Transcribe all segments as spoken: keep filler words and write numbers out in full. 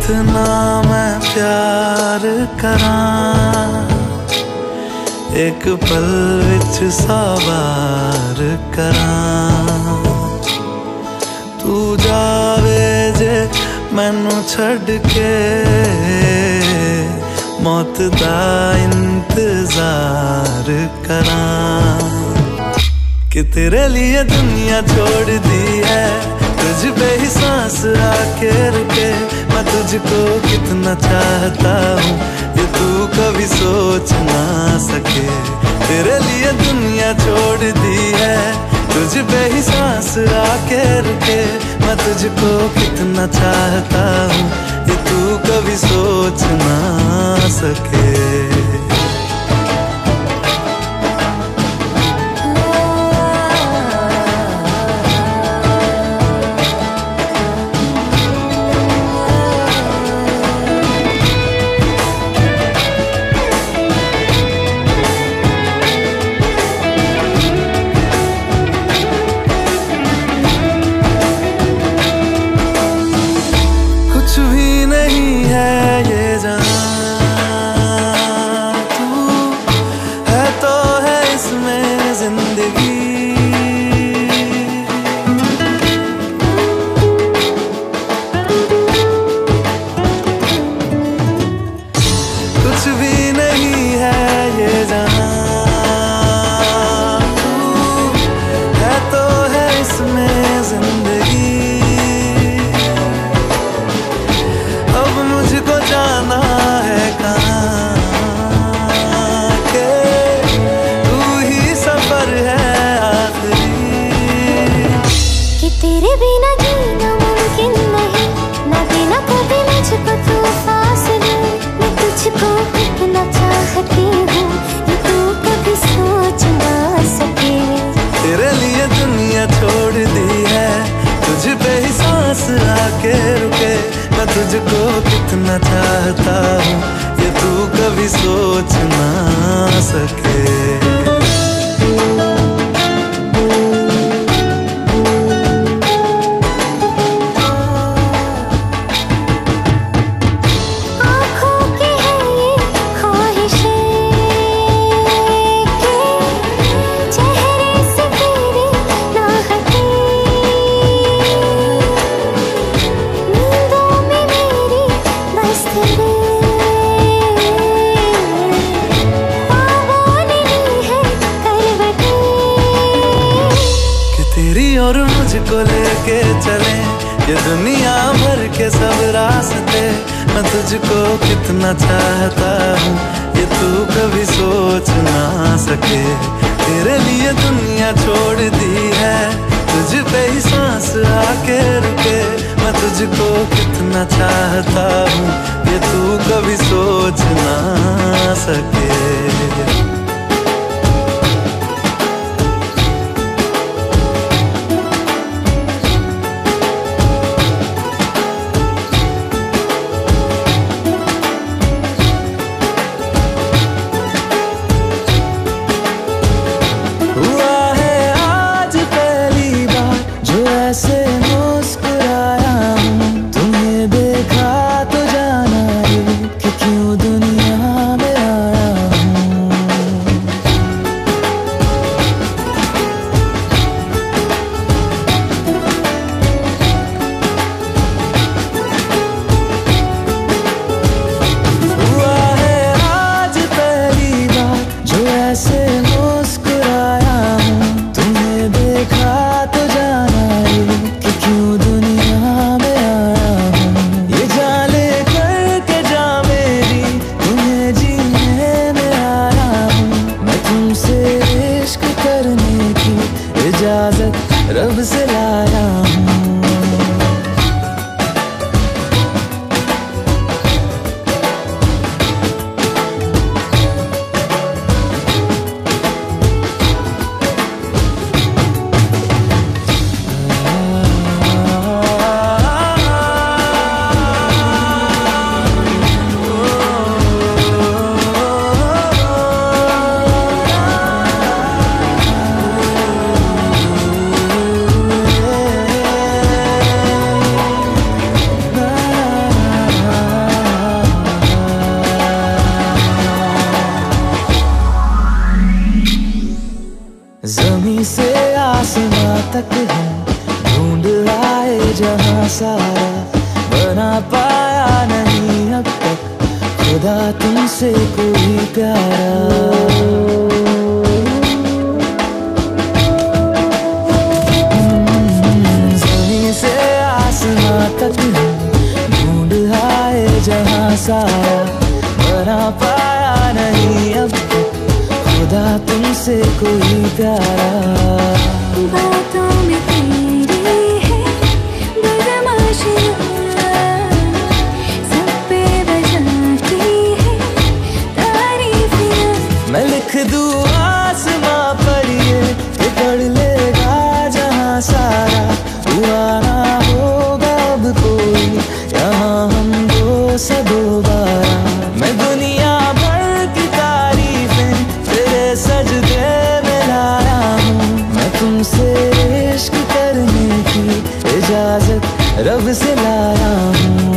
कितना मैं प्यार करां, एक पल विच सवार करां। तू जावे जे मैनू छड़ के, मौत दा इंतजार करां। कि तेरे लिए दुनिया छोड़ दी है, तुझ पे ही सांस आके रुके। मैं तुझको कितना चाहता हूँ, ये तू कभी सोच ना सके। तेरे लिए दुनिया छोड़ दी है, तुझ पे ही सांस आके रुके। मैं तुझको कितना चाहता हूँ, ये तू कभी सोच ना सके। तुझको कितना चाहता हूँ, ये तू कभी सोच ना सके। और मुझको लेके चले ये दुनिया भर के सब रास्ते। मैं तुझको कितना चाहता हूँ, ये तू कभी सोच ना सके। तेरे लिए दुनिया छोड़ दी है, तुझ पे ही सांस आके रुके। मैं तुझको कितना चाहता हूँ, ये तू कभी सोच ना सके। रब से लाया हूँ। आसमां तक हम ढूंढ आए जहां सारा, बना पाया नहीं अब तक खुदा तुमसे कोई प्यारा। जमीन से आसमां तक हम ढूंढ आए जहां सारा, बना पाया नहीं अब तक खुदा तुमसे कोई प्यारा। बातों में तेरी है बदमाशियाँ, सब पे बजाती है तारीफियाँ। मैं लिख दूँ आसमां पर ये कि पढ़ लेगा जहां सारा, हुआ ना होगा अब कोई यहाँ हम दो से दोबारा। मैं दुनिया भर की तारीफें तेरे सजदे में लाया हूँ, मैं तुमसे इश्क करने की इजाजत रब से लाया हूँ।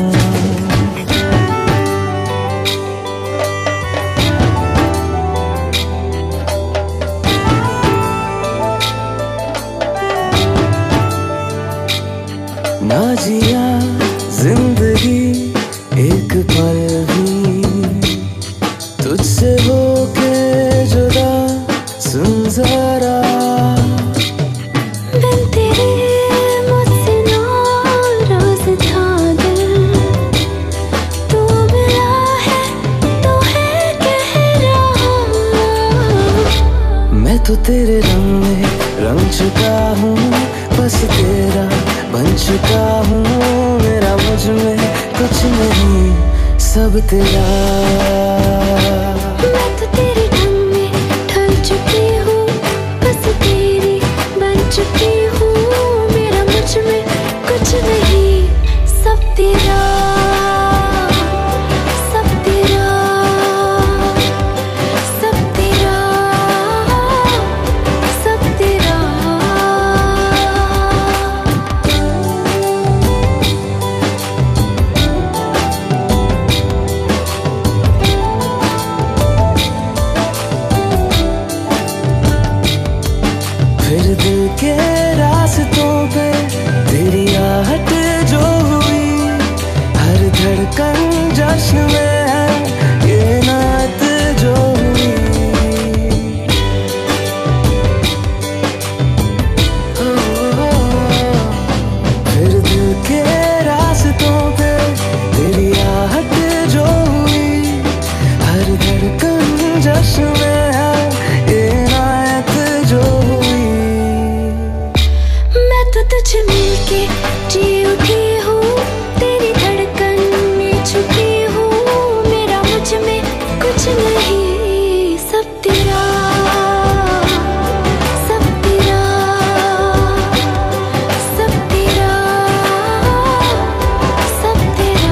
ना जिया जिंदगी एक पल भी तुझसे होके जुदा, सुन जरा बिन तेरे मुझसे नाराज था दिल, तू मिला है तो है कह रहा। मैं तो तेरे रंग में रंग चुका हूँ, बस तेरा बन चुका हूँ। मेरा मुझ में कुछ नहीं, सब तेरा। मैं तो तेरे ढंग में ढल चुकी हूँ, बस तेरी बन चुकी हूँ। मेरा मुझ में कुछ नहीं, सब तेरा, सब तेरा, सब तेरा, सब तेरा। फिर दिल के रास्तों पे तेरी आहट जो हुई, हर धड़कन जश्न में है ये नात जो हुई। फिर दिल के रास्तों पे तेरी आहट जो हुई, हर धड़कन जश्न में है ये नात जो हुई। मैं तो तुझे मिलके जी उठी हूँ, तेरी धड़कन में छुपी हूँ। मेरा मुझ में कुछ नहीं, सब तेरा, सब तेरा, सब तेरा, सब तेरा।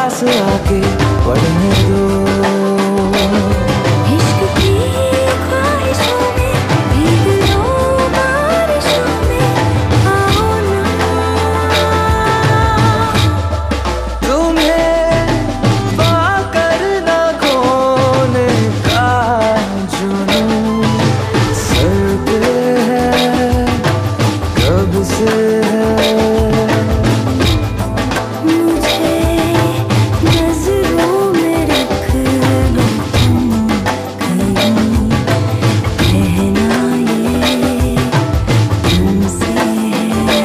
पास आके पढ़ने दो। इश्क की ख्वाहिशों में भीग लो बारिशों में, आओ ना। तुम्हें पाकर न खोने का जुनून सर पे है, कब से है। मुझे नजरों में रख लो तुम कहीं, कहना ये तुमसे है।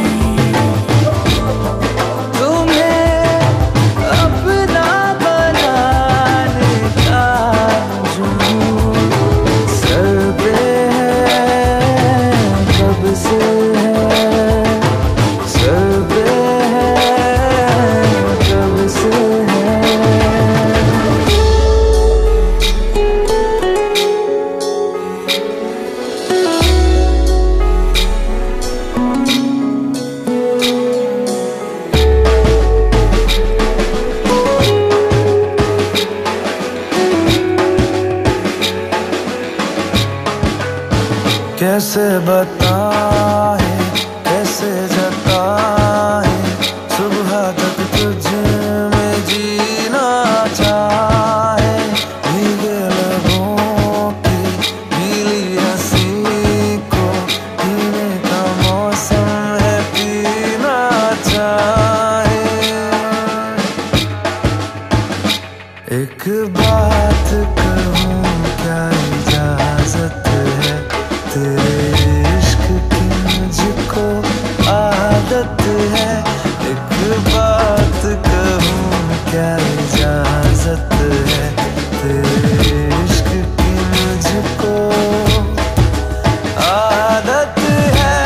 तुम्हें अपना बनाने का जुनून सर पे है, कब से है, सर पे है, कब से है। कैसे बताए, कैसे जताए, सुबह तक तुझ में जीना चाहे। भीगे लबों की गीली हंसी को पीने का मौसम है, पीना चाहे। एक बात कहूँ, क्या इजाजत है, तेरे इश्क की मुझको आदत है। एक बात कहूँ, क्या इजाजत है, तेरे इश्क की मुझको आदत है।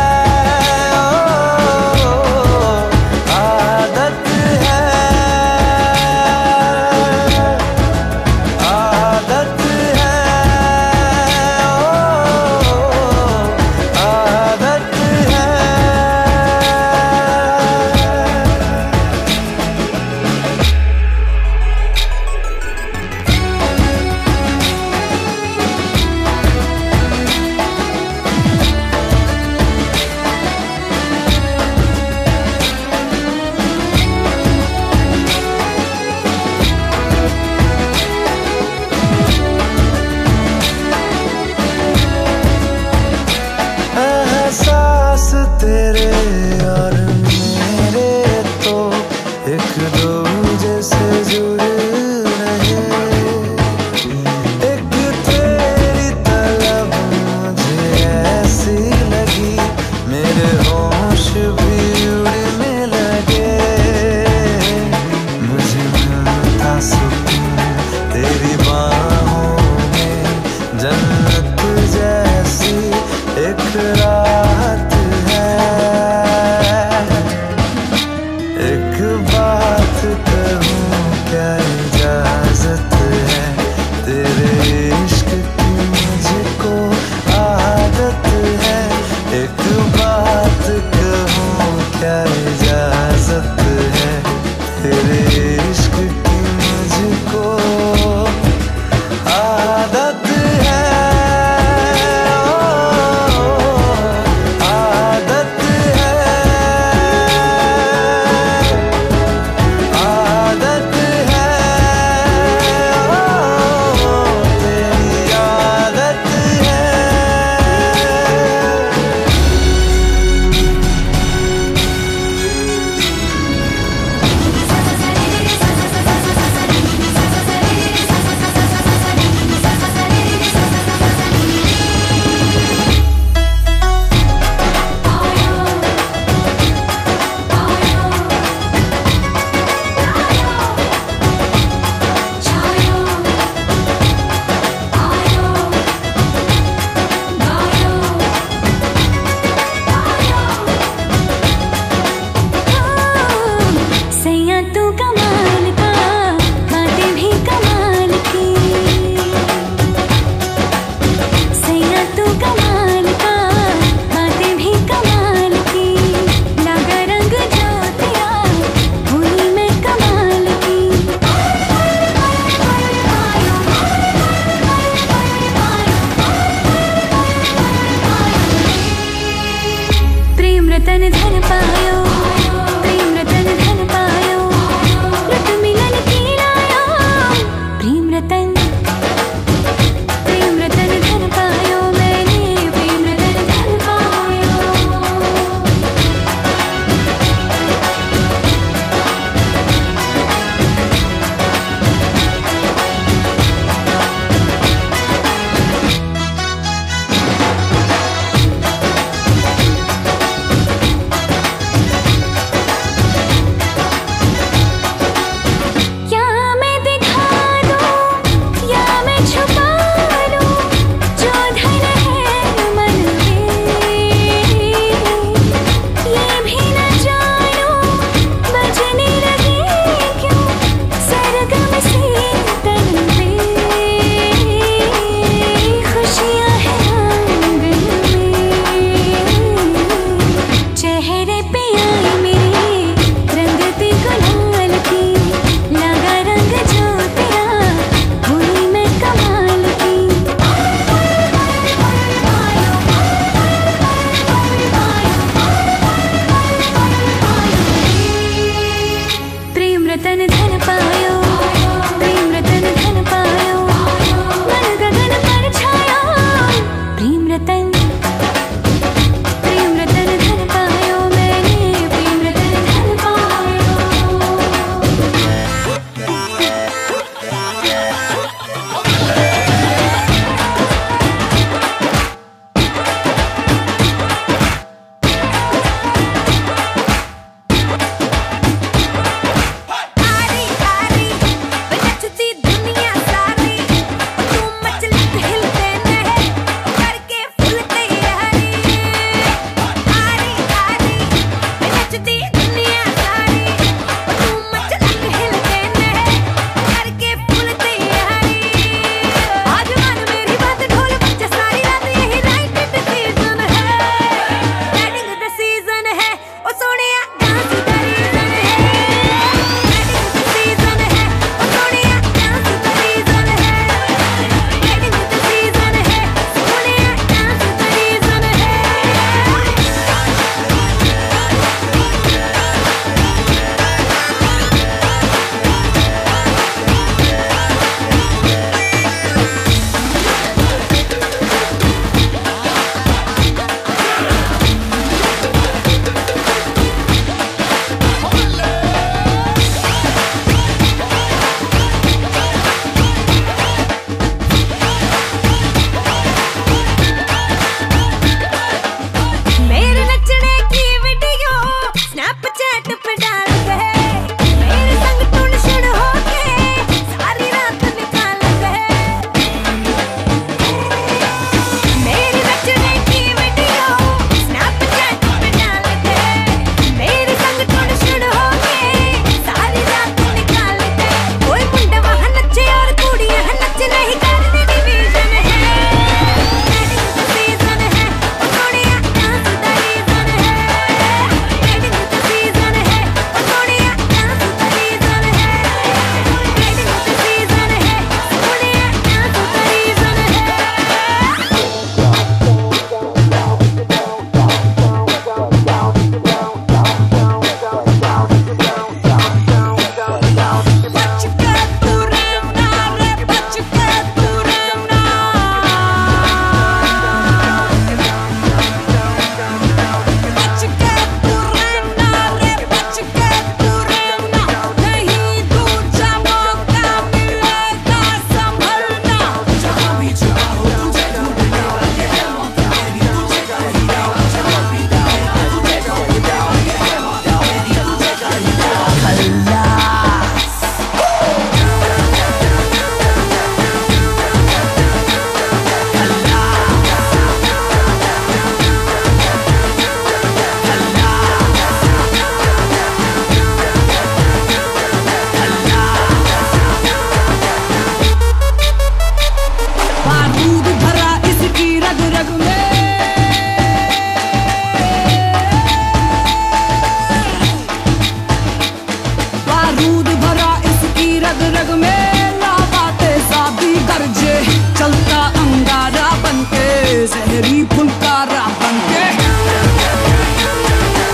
ओ, आदत है, आदत है, ओ, आदत है। एहसास तेरे और मेरे तो एक दूजे से जुड़ रहे। एक तेरी तलब मुझे ऐसी लगी, मेरे होश भी उड़ने लगे। मुझे मिलता सुकून तेरी बाहों में, जन्नत जैसी एक राहत है। एक बात कहूँ, क्या इजाजत है, तेरे इश्क की मुझको आदत है। एक बात कहूँ, क्या इजाजत है, तेरे इश्क की मुझको आदत है। ओ, रतन धन पायो, प्रेम रतन धन पायो, रत मिलन की लायो, प्रेम रतन प्रेम रतन धन पायो, मैंने प्रेम रतन धन पायो। रतन धन पायो, प्रेम रतन धन पायो, मन गगन पर छाया, प्रेम रतन प्रेम रतन धन पायो, मैंने प्रेम रतन धन पायो। जहरी फुलकारा बनके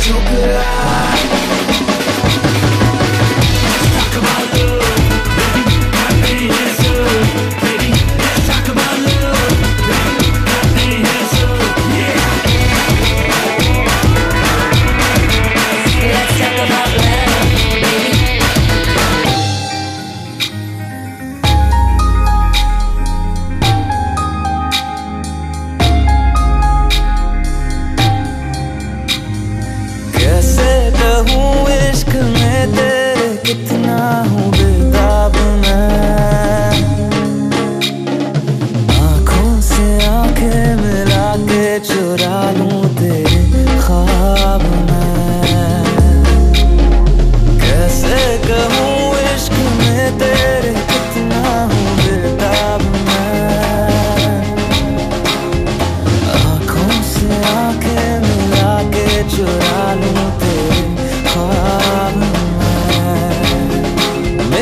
कितना हूँ बेताब मैं, आँखों से आंखें मिला के चुरा लूं तेरे ख्वाब मैं। कैसे कहूँ इश्क में तेरे कितना हूँ बेताब मैं, आँखों से आंखें मिला के चुरा लूं तेरे ख्वाब मैं।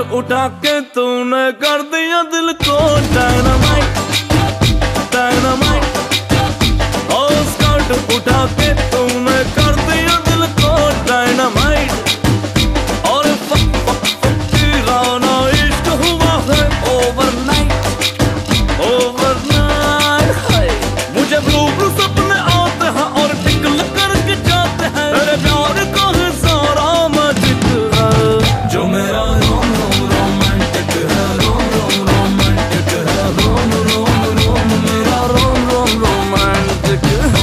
उठा के तूने कर दिया दिल को डायनामाइट डायनामाइट। ओ स्कर्ट उठा के तूने कर दिया दिल को डायनामाइट। और फक फक फक दीवाना इश्क हुआ है ओवरनाइट ओवरनाइट। हाय मुझे ब्लू ब्लू सपने आते हैं और टिकल करके जाते हैं। मेरे प्यार का है सारा मैजिक है जो मेरा रोम रोम रोमांटिक है। रोम रोम रोमांटिक है। रोम रोम रोम मेरा रोम रोम रोमांटिक है।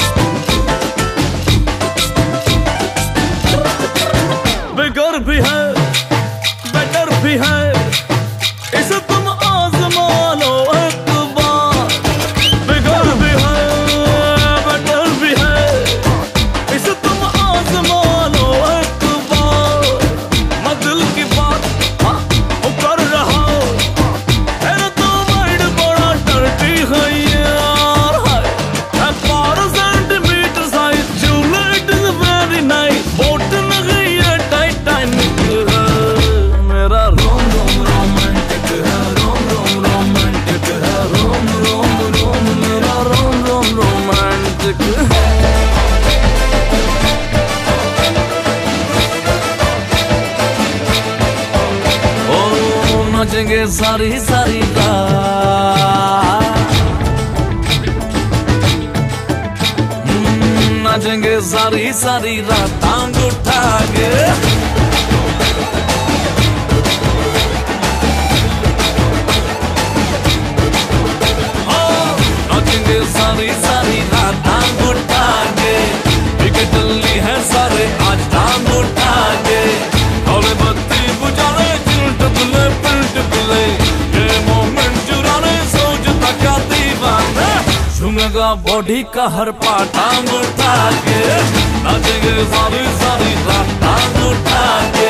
बिगर भी है बेटर भी है इसे तुम आजमा लो एक बार। बिगर भी है बेटर भी है इसे तुम आजमा लो एक बार। मैं दिल की बात हाँ वो कर रहा हूँ। मेरा तो माइंड बड़ा डर्टी है यार। है बारह सेंटीमीटर साइज चूल्हा it is very nice. Boat नहीं है टाइटैनिक है मेरा रोम रोम रोमांटिक है। रोम रोम रोमांटिक है। रोम रोम रोम मेरा रोम रोम रोमांटिक है। ओ नाचेंगे सारी सारी रात। हम्म, नाचेंगे सारी सारी रात टांग उठा के। नाचेंगे सारी सारी रात टांग उठा के। विकेट ली है सारे आज टांग उठा के। हौले बत्ती बुझाने चिल्ट बुले पिल्ट बुले। ये मोमेंट चुराने सोचता क्या दीवाना। झूमेगा बॉडी का हर पार्ट टांग उठा के। नाचेंगे सारी सारी रात टांग उठा के।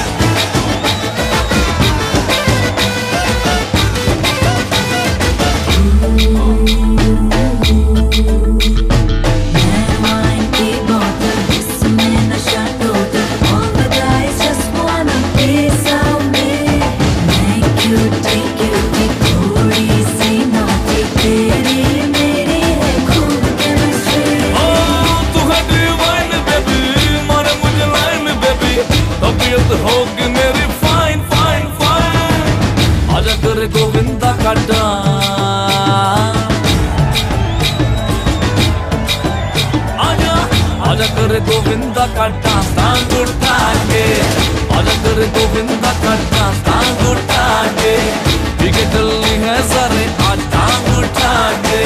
होगी मेरी फाइन फाइन फाइन। आजा करे गोविंदा का डांस। आजा आजा करे गोविंदा का डांस टांग उठा के। आजा करे गोविंदा का डांस टांग उठा के। विकेट ली है सारे आज टांग उठा के।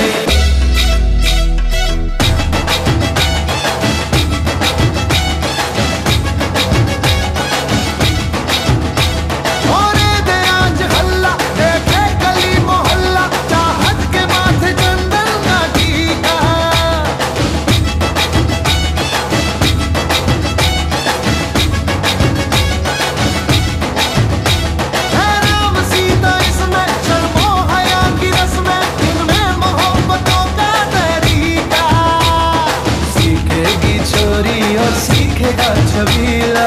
सीखेगा छबीला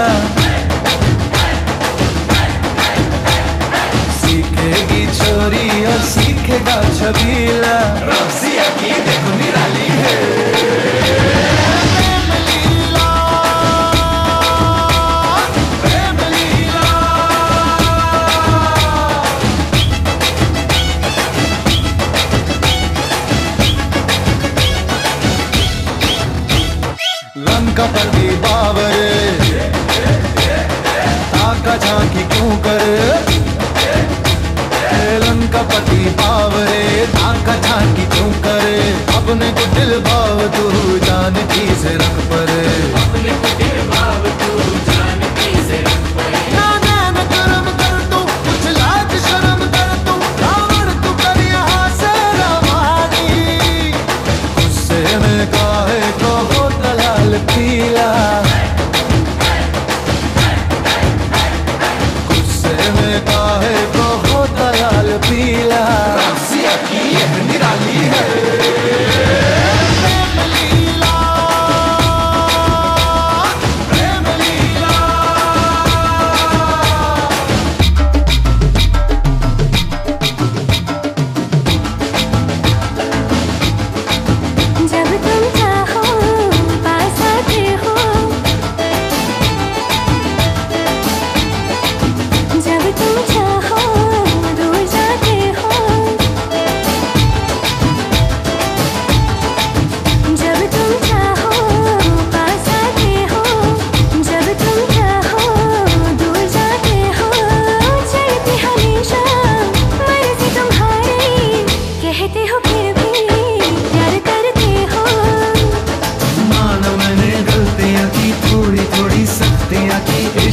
सीखेगी छोरी और सीखेगा छबीला। रसिया की देखो निराली है प्रेम लीला प्रेम लीला। लंका पर भी बावरे ताका झांकी क्यों करे। लंका पति बावरे ताका झांकी क्यों करे। अपने को दिल भाव तू जानती से रख परे। अपने को दिल भाव तू जानती से रख परे। ना जान कर्म कर तू कुछ लाज शर्म कर तू। रावण तू कर यहाँ से रवानी। गुस्से में काहे को हो दलाल पीला। गुस्से में काहे को हो दलाल पीला। रसिया की यह निराली है प्रेम लीला प्रेम लीला।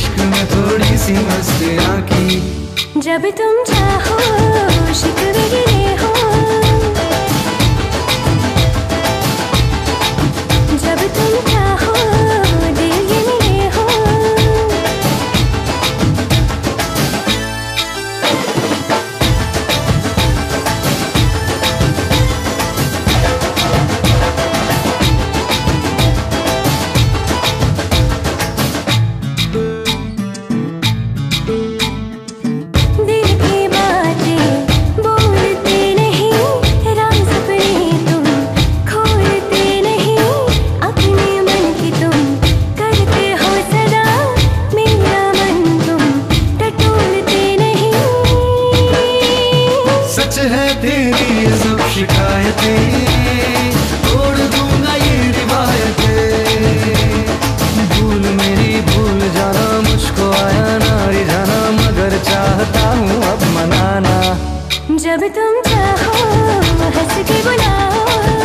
इश्क में थोड़ी सी मस्तियाँ की। जब तुम चाहो शिकवे गिरे हो, जब तुम चाहो दिल ये मिले हो। तेरी सब शिकायतें तोड़ दूंगा ये रिवायतें। भूल मेरी भूल जाना, मुझको आया ना रिझाना, मगर चाहता हूँ अब मनाना। जब तुम चाहो हंस के बुलाओ,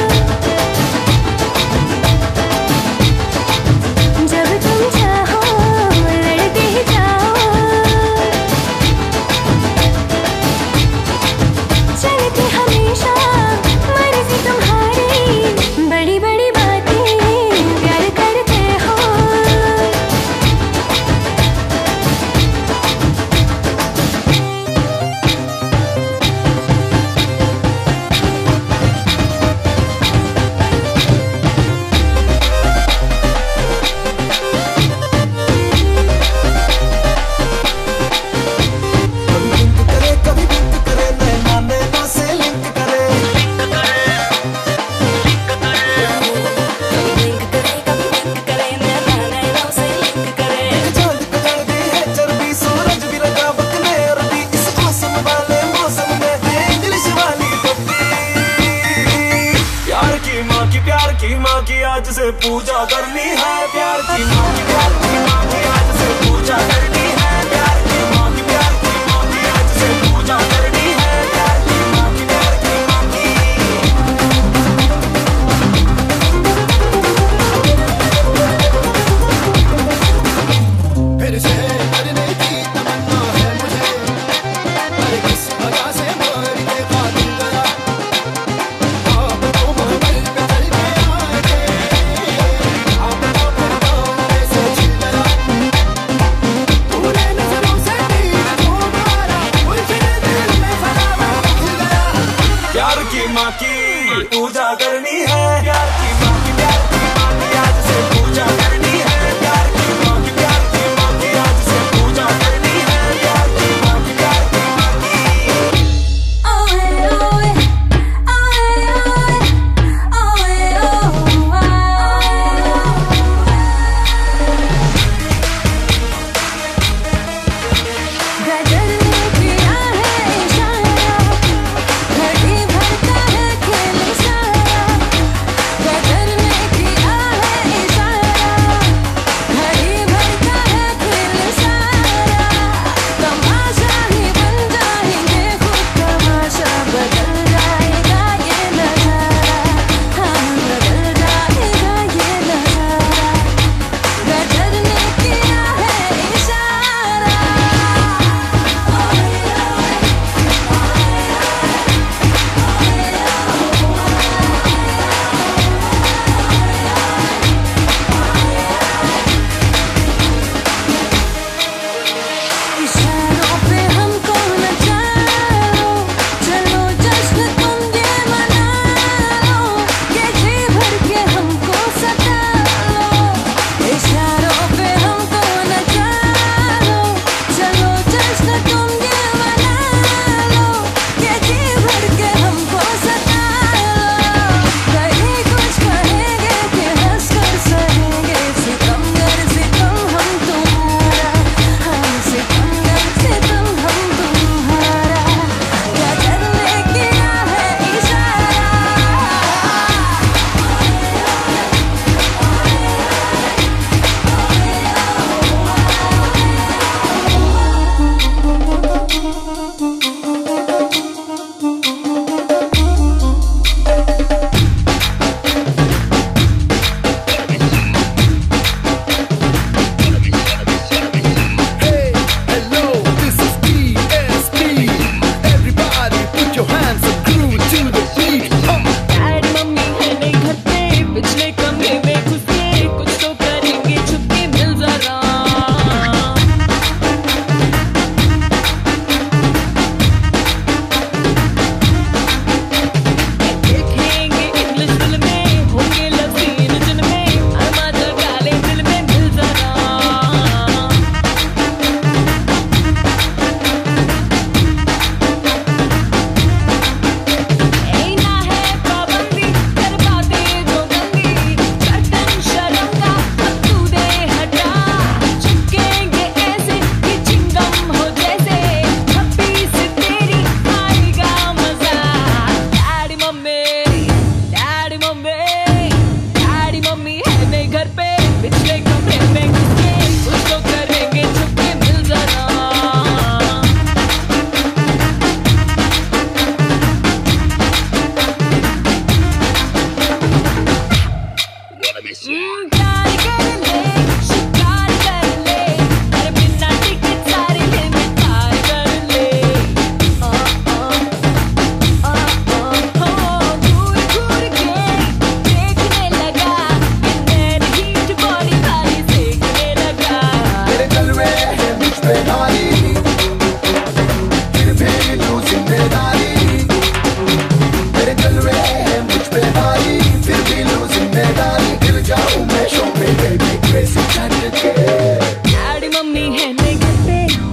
जब तुम चाहो लड़ते ही जाओ। चलते हमेशा मर्जी तुम्हारी, बड़ी बड़ी बातें प्यार करते हो। प्यार की माँ की आज से पूजा करनी है, प्यार की माँ की प्यार की माँ की आज से पूजा करनी है, प्यार की माँ की प्यार की माँ की आज से पूजा करनी है, प्यार की माँ की प्यार की माँ की। फिर से करने की तमन्ना है मुझे, अरे किस वजह से मार के कातिल गया।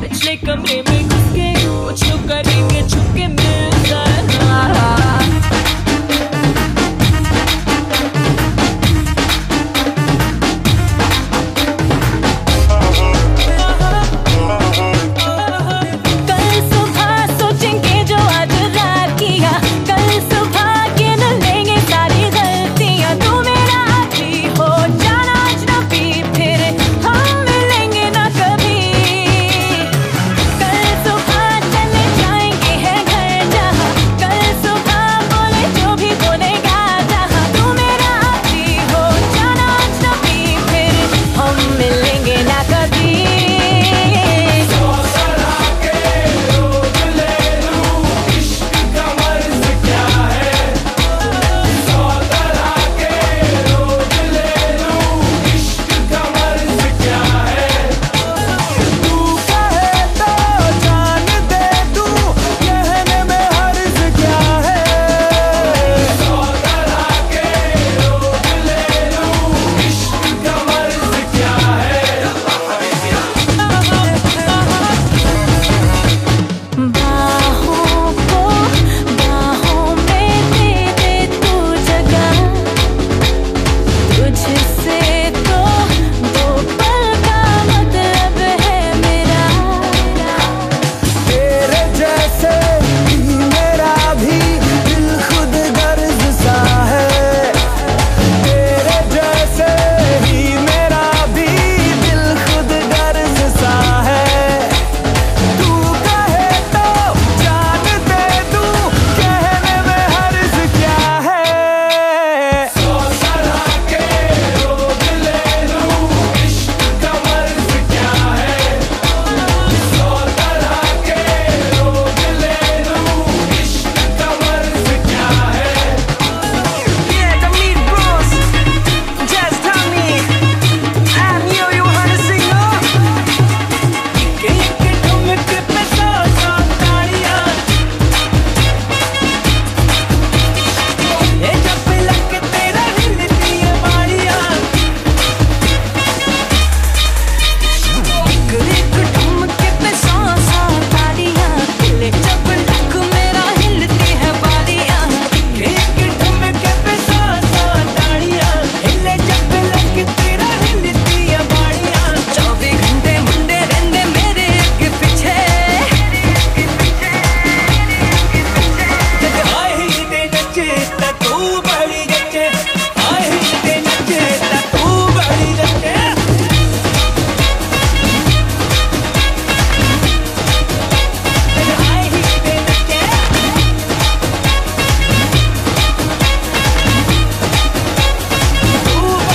पिछले कमरे में घुस के कुछ तो करेंगे, छुपके मिल जाना।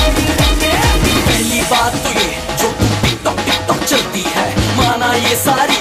ये सारी